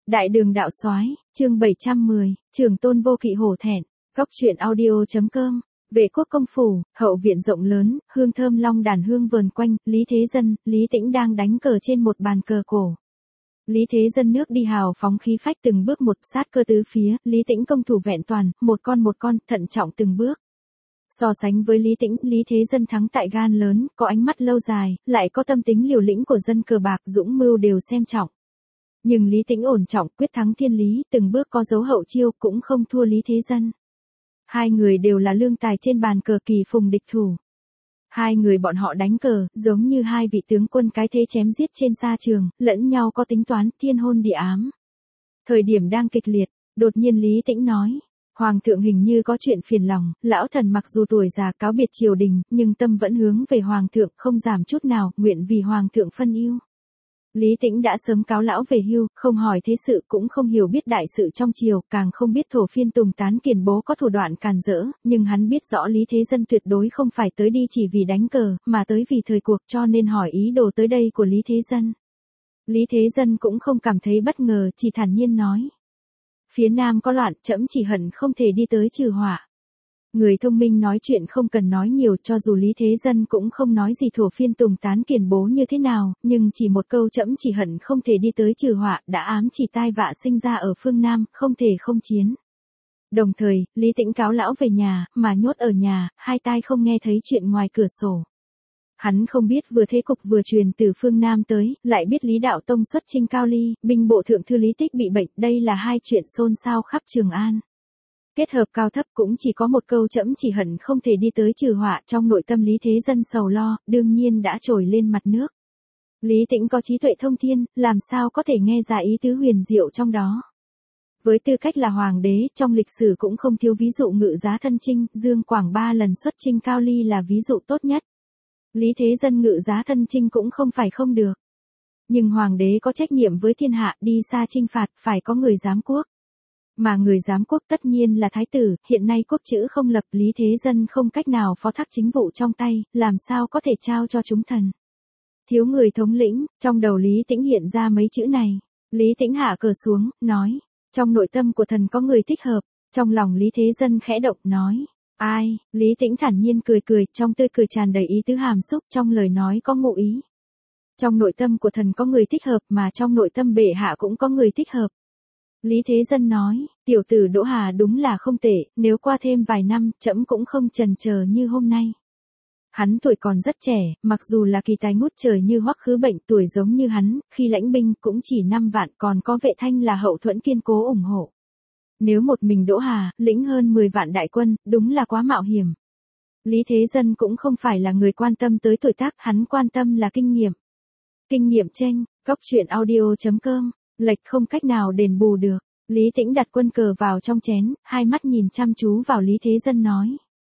Đại đường đạo soái, chương 710, Trường Tôn vô kỵ hổ thẹn. Góc truyện audio.com. Vệ quốc công phủ, hậu viện rộng lớn, hương thơm long đàn hương vờn quanh, Lý Thế Dân, Lý Tĩnh đang đánh cờ trên một bàn cờ cổ. Lý Thế Dân nước đi hào phóng khí phách từng bước một, sát cơ tứ phía, Lý Tĩnh công thủ vẹn toàn, một con, thận trọng từng bước. So sánh với Lý Tĩnh, Lý Thế Dân thắng tại gan lớn, có ánh mắt lâu dài, lại có tâm tính liều lĩnh của dân cờ bạc, dũng mưu đều xem trọng. Nhưng Lý Tĩnh ổn trọng, quyết thắng thiên lý, từng bước có dấu hậu chiêu, cũng không thua Lý Thế Dân. Hai người đều là lương tài trên bàn cờ, kỳ phùng địch thủ. Hai người bọn họ đánh cờ, giống như hai vị tướng quân cái thế chém giết trên sa trường, lẫn nhau có tính toán, thiên hôn địa ám. Thời điểm đang kịch liệt, đột nhiên Lý Tĩnh nói: Hoàng thượng hình như có chuyện phiền lòng, lão thần mặc dù tuổi già cáo biệt triều đình, nhưng tâm vẫn hướng về Hoàng thượng, không giảm chút nào, nguyện vì Hoàng thượng phân ưu. Lý Tĩnh đã sớm cáo lão về hưu, không hỏi thế sự, cũng không hiểu biết đại sự trong triều, càng không biết thổ phiên Tùng Tán Kiền Bố có thủ đoạn càn rỡ, nhưng hắn biết rõ Lý Thế Dân tuyệt đối không phải tới đi chỉ vì đánh cờ, mà tới vì thời cuộc, cho nên hỏi ý đồ tới đây của Lý Thế Dân. Lý Thế Dân cũng không cảm thấy bất ngờ, chỉ thản nhiên nói: Phía Nam có loạn, trẫm chỉ hận không thể đi tới trừ họa. Người thông minh nói chuyện không cần nói nhiều, cho dù Lý Thế Dân cũng không nói gì thổ phiên Tùng Tán Kiền Bố như thế nào, nhưng chỉ một câu trẫm chỉ hận không thể đi tới trừ họa, đã ám chỉ tai vạ sinh ra ở phương Nam, không thể không chiến. Đồng thời, Lý Tĩnh cáo lão về nhà, mà nhốt ở nhà, hai tai không nghe thấy chuyện ngoài cửa sổ. Hắn không biết vừa thế cục vừa truyền từ phương Nam tới, lại biết Lý Đạo Tông xuất chinh Cao Ly, binh bộ thượng thư Lý Tích bị bệnh, đây là hai chuyện xôn xao khắp Trường An. Kết hợp cao thấp cũng chỉ có một câu trẫm chỉ hận không thể đi tới trừ họa, trong nội tâm Lý Thế Dân sầu lo, đương nhiên đã trồi lên mặt nước. Lý Tĩnh có trí tuệ thông thiên, làm sao có thể nghe ra ý tứ huyền diệu trong đó. Với tư cách là hoàng đế, trong lịch sử cũng không thiếu ví dụ ngự giá thân chinh, Dương Quảng 3 lần xuất chinh Cao Ly là ví dụ tốt nhất. Lý Thế Dân ngự giá thân chinh cũng không phải không được. Nhưng hoàng đế có trách nhiệm với thiên hạ, đi xa chinh phạt, phải có người giám quốc. Mà người giám quốc tất nhiên là thái tử, hiện nay quốc chữ không lập, Lý Thế Dân không cách nào phó thác chính vụ trong tay, làm sao có thể trao cho chúng thần. Thiếu người thống lĩnh, trong đầu Lý Tĩnh hiện ra mấy chữ này. Lý Tĩnh hạ cờ xuống, nói: Trong nội tâm của thần có người thích hợp. Trong lòng Lý Thế Dân khẽ động, nói: Ai? Lý Tĩnh thản nhiên cười, trong tươi cười tràn đầy ý tứ hàm xúc, trong lời nói có ngụ ý. Trong nội tâm của thần có người thích hợp, mà trong nội tâm bệ hạ cũng có người thích hợp. Lý Thế Dân nói: Tiểu tử Đỗ Hà đúng là không tệ, nếu qua thêm vài năm, trẫm cũng không chần chờ như hôm nay. Hắn tuổi còn rất trẻ, mặc dù là kỳ tài ngút trời như Hoắc Khứ Bệnh, tuổi giống như hắn, khi lãnh binh cũng chỉ 5 vạn, còn có Vệ Thanh là hậu thuẫn kiên cố ủng hộ. Nếu một mình Đỗ Hà, lĩnh hơn 10 vạn đại quân, đúng là quá mạo hiểm. Lý Thế Dân cũng không phải là người quan tâm tới tuổi tác, hắn quan tâm là kinh nghiệm. Kinh nghiệm tranh, góc truyện audio.com. Lệch không cách nào đền bù được. Lý Tĩnh đặt quân cờ vào trong chén, hai mắt nhìn chăm chú vào Lý Thế Dân nói: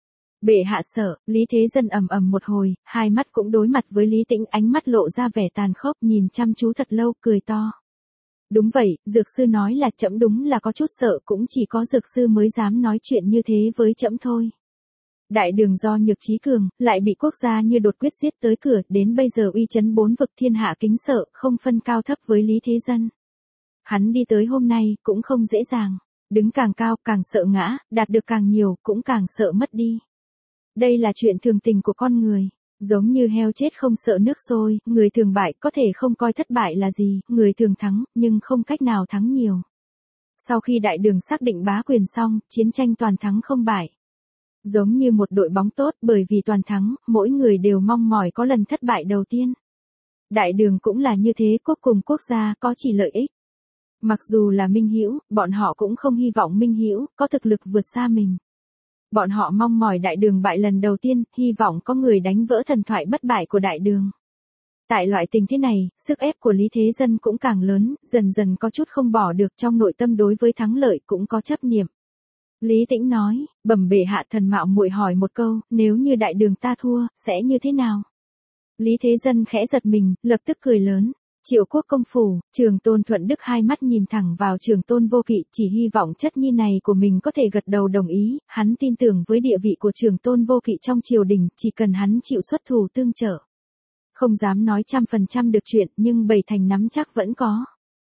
Bệ hạ sợ. Lý Thế Dân ầm ầm một hồi, hai mắt cũng đối mặt với Lý Tĩnh, ánh mắt lộ ra vẻ tàn khốc, nhìn chăm chú thật lâu, cười to. Đúng vậy, dược sư nói là trẫm đúng là có chút sợ, cũng chỉ có dược sư mới dám nói chuyện như thế với trẫm thôi. Đại đường do nhược trí cường, lại bị quốc gia như đột quyết giết tới cửa, đến bây giờ uy chấn 4 vực, thiên hạ kính sợ, không phân cao thấp với Lý Thế Dân. Hắn đi tới hôm nay, cũng không dễ dàng. Đứng càng cao, càng sợ ngã, đạt được càng nhiều, cũng càng sợ mất đi. Đây là chuyện thường tình của con người. Giống như heo chết không sợ nước sôi, người thường bại có thể không coi thất bại là gì, người thường thắng, nhưng không cách nào thắng nhiều. Sau khi đại đường xác định bá quyền xong, chiến tranh toàn thắng không bại. Giống như một đội bóng tốt, bởi vì toàn thắng, mỗi người đều mong mỏi có lần thất bại đầu tiên. Đại đường cũng là như thế, quốc cùng quốc gia có chỉ lợi ích. Mặc dù là minh hữu, bọn họ cũng không hy vọng minh hữu có thực lực vượt xa mình. Bọn họ mong mỏi đại đường bại lần đầu tiên, hy vọng có người đánh vỡ thần thoại bất bại của đại đường. Tại loại tình thế này, sức ép của Lý Thế Dân cũng càng lớn, dần dần có chút không bỏ được, trong nội tâm đối với thắng lợi cũng có chấp niệm. Lý Tĩnh nói: Bẩm bệ hạ, thần mạo muội hỏi một câu, nếu như đại đường ta thua, sẽ như thế nào? Lý Thế Dân khẽ giật mình, lập tức cười lớn. Triệu quốc công phủ, Trường Tôn Thuận Đức hai mắt nhìn thẳng vào Trường Tôn vô kỵ, chỉ hy vọng chất nhi này của mình có thể gật đầu đồng ý, hắn tin tưởng với địa vị của Trường Tôn vô kỵ trong triều đình, chỉ cần hắn chịu xuất thủ tương trợ. Không dám nói 100% được chuyện, nhưng 7 thành nắm chắc vẫn có.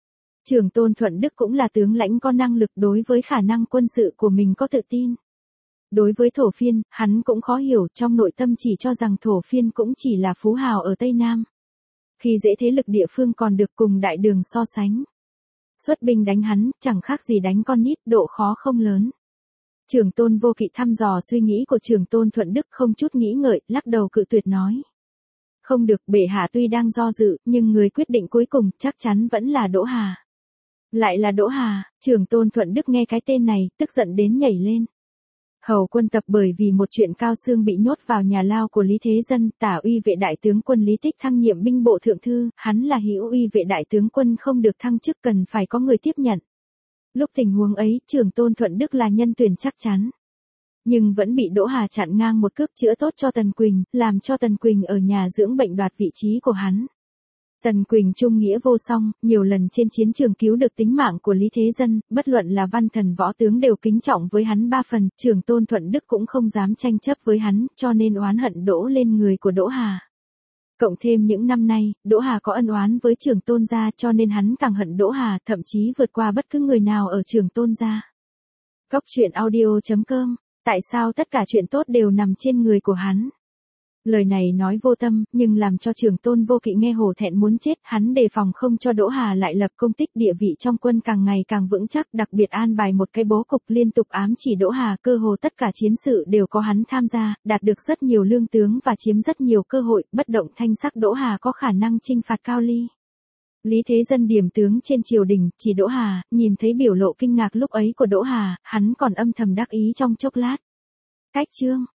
Trường Tôn Thuận Đức cũng là tướng lãnh có năng lực, đối với khả năng quân sự của mình có tự tin. Đối với Thổ Phiên, hắn cũng khó hiểu, trong nội tâm chỉ cho rằng Thổ Phiên cũng chỉ là phú hào ở Tây Nam. Khi dễ thế lực địa phương còn được cùng Đại Đường so sánh. Xuất binh đánh hắn, chẳng khác gì đánh con nít, độ khó không lớn. Trường Tôn Vô Kỵ thăm dò suy nghĩ của Trường Tôn Thuận Đức, không chút nghĩ ngợi, lắc đầu cự tuyệt nói. Không được, bệ hạ tuy đang do dự, nhưng người quyết định cuối cùng chắc chắn vẫn là Đỗ Hà. Lại là Đỗ Hà. Trường Tôn Thuận Đức nghe cái tên này, tức giận đến nhảy lên. Hầu quân tập bởi vì một chuyện Cao Xương bị nhốt vào nhà lao của Lý Thế Dân, tả uy vệ đại tướng quân Lý Tích thăng nhiệm binh bộ thượng thư, hắn là hữu uy vệ đại tướng quân không được thăng chức, cần phải có người tiếp nhận. Lúc tình huống ấy, Trường Tôn Thuận Đức là nhân tuyển chắc chắn. Nhưng vẫn bị Đỗ Hà chặn ngang một cước, chữa tốt cho Tần Quỳnh, làm cho Tần Quỳnh ở nhà dưỡng bệnh đoạt vị trí của hắn. Tần Quỳnh trung nghĩa vô song, nhiều lần trên chiến trường cứu được tính mạng của Lý Thế Dân, bất luận là văn thần võ tướng đều kính trọng với hắn 3 phần, Trường Tôn Thuận Đức cũng không dám tranh chấp với hắn, cho nên oán hận đổ lên người của Đỗ Hà. Cộng thêm những năm nay, Đỗ Hà có ân oán với Trường Tôn gia, cho nên hắn càng hận Đỗ Hà, thậm chí vượt qua bất cứ người nào ở Trường Tôn gia. Cóc truyện audio.com. Tại sao tất cả chuyện tốt đều nằm trên người của hắn? Lời này nói vô tâm, nhưng làm cho Trường Tôn Vô Kỵ nghe hổ thẹn muốn chết, hắn đề phòng không cho Đỗ Hà lại lập công tích, địa vị trong quân càng ngày càng vững chắc, đặc biệt an bài một cái bố cục liên tục ám chỉ Đỗ Hà, cơ hồ tất cả chiến sự đều có hắn tham gia, đạt được rất nhiều lương tướng và chiếm rất nhiều cơ hội, bất động thanh sắc Đỗ Hà có khả năng chinh phạt Cao Ly. Lý Thế Dân điểm tướng trên triều đình, chỉ Đỗ Hà, nhìn thấy biểu lộ kinh ngạc lúc ấy của Đỗ Hà, hắn còn âm thầm đắc ý trong chốc lát. Cách chương